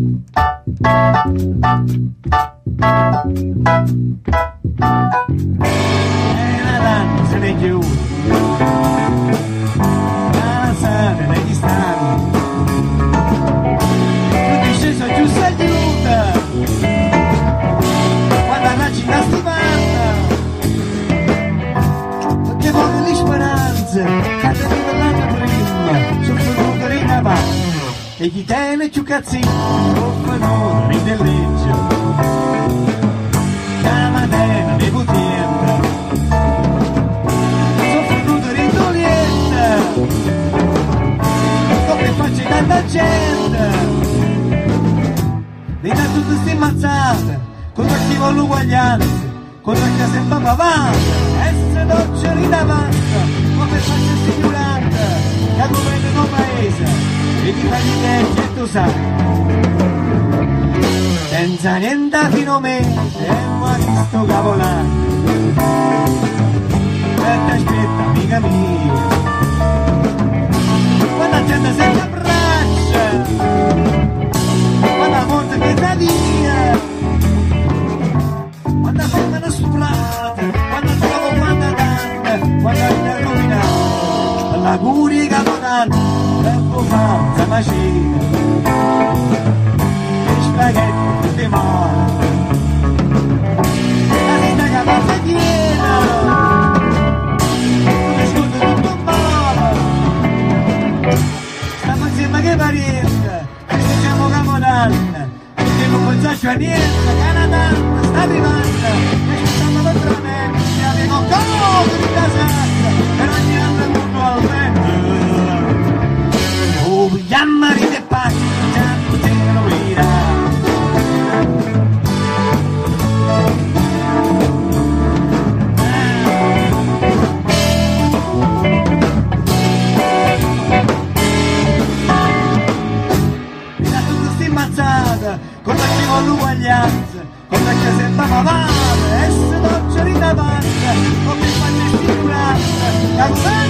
la donna se ne chiude, la sale negli stadi, tu ti sceso giù si aiuta, quando la città si parla, perché vuole le speranze, cade l'anno prima, sul futuro di Navarra. E chi tiene più cazzini, offrono del leggio, la mattina di butietta, soffrono di dolietta, come faccio tanta gente, di da tutte ste mazzate, contro chi vuole uguaglianza, contro chi sempre pavata, essere dolce di davanti, come faccio sicurante, che governano il paese. E ti fai niente e tu sai, senza niente fino a me, e muori sto cavolano, e ti aspetta amica mia, quando la gente si abbraccia, quando la morte che sta via, quando fermano splate, quando trovo quando tante, quando hai rovinato, la curia che capodanno, tempo fa, macina, e spaghetti tutti male, la vita che passa piena, non ascolta tutto male, stiamo insieme che parente, che facciamo capodanno, che non pensaci a niente, Canada sta vivendo, e ci stanno veramente, abbiamo cose di casacca, per ogni anno puntualmente. Chiamari de pace, già non te lo dirà. Mi dà tutto sti mazzata, con la che vuole l'uguaglianza, con la che sembra pavata, essere dolce di davanti, come fai sicurezza,